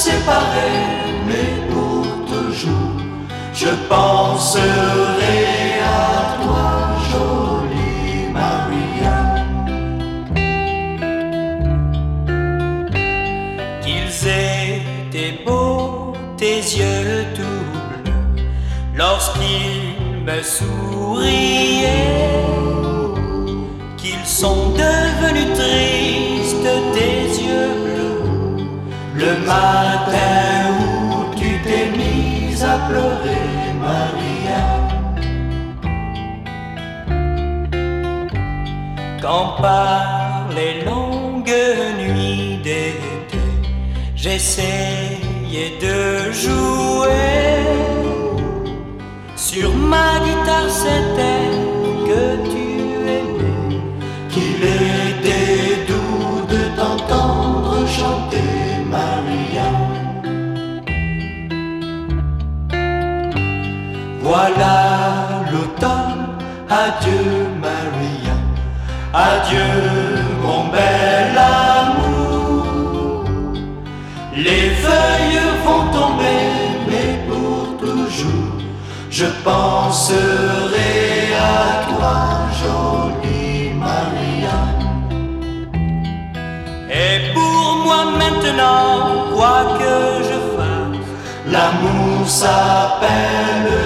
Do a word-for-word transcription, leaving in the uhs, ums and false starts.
séparer, mais pour toujours, je penserai à toi, jolie Maria. Qu'ils étaient beaux, tes yeux tout bleus, lorsqu'ils me souriaient, qu'ils sont devenus tristes, tes yeux bleus, le matin où tu t'es mise à pleurer, Maria. Quand par les longues nuits d'été, j'essayais de jouer sur ma guitare cet air que tu aimais, qu'il était doux de t'entendre chanter, Maria. Voilà l'automne, adieu Maria, adieu mon bel amour. Les feuilles vont tomber, mais pour toujours, je penserai à toi, jolie Maria. et pour moi maintenant, quoi que je fasse, L'amour s'appelle